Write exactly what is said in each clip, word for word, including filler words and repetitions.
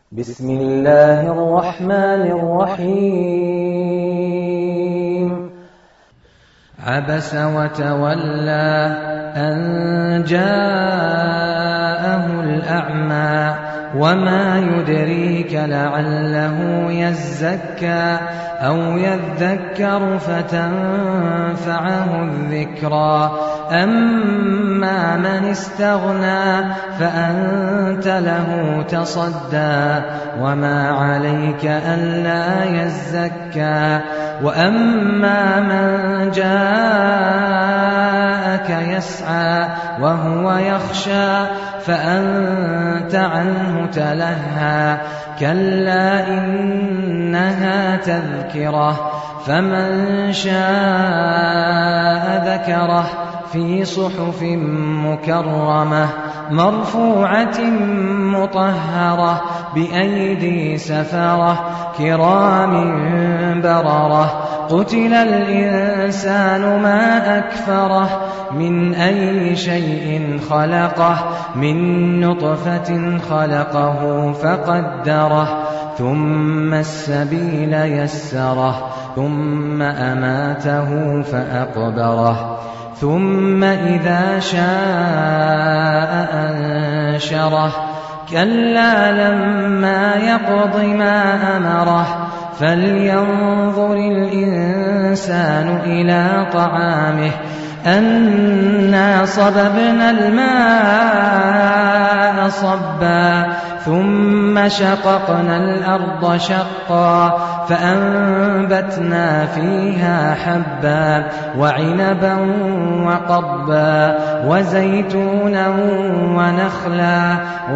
بسم الله الرحمن الرحيم عبس وتولى أن جاءه الأعمى وما يدريك لعله يزكى أو يذكر فتنفعه الذكرى أما من استغنى فأنت له تصدى وما عليك ألا يزكى وأما من جاءك يسعى وهو يخشى فأنت عنه تلهى كلا إنها تذكرة فمن شاء ذكره في صحف مكرمة مرفوعة مطهرة بأيدي سفرة كرام بررة قتل الإنسان ما أكفره من أي شيء خلقه من نطفة خلقه فقدره ثم السبيل يسره ثم أماته فأقبره ثم إذا شاء أنشره كلا لما يقض ما أمره فلينظر الإنسان إلى طعامه أنا صببنا الماء صبا ثم شققنا الأرض شقا فأنبتنا فيها حبا وعنبا وقضبا وزيتونا ونخلا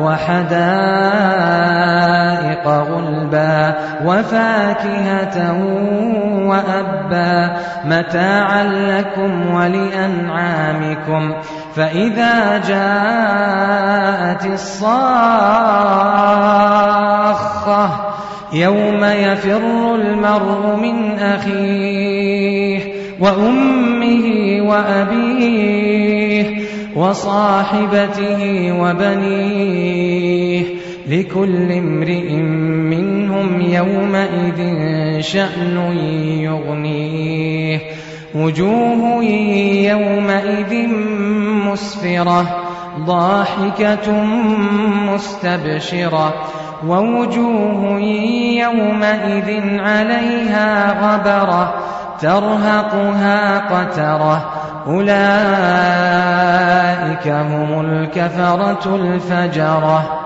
وحدائق غلبا وفاكهة وأبا متاعا لكم ولأنعامكم فإذا جاءت الصاخة يوم يفر المرء من أخيه وأمه وأبيه وصاحبته وبنيه لكل امرئ منهم يومئذ شأن يغنيه وجوه يومئذ مسفرة ضاحكة مستبشرة ووجوه يومئذ عليها غبرة ترهقها قترة أولئك هم الكفرة الفجرة.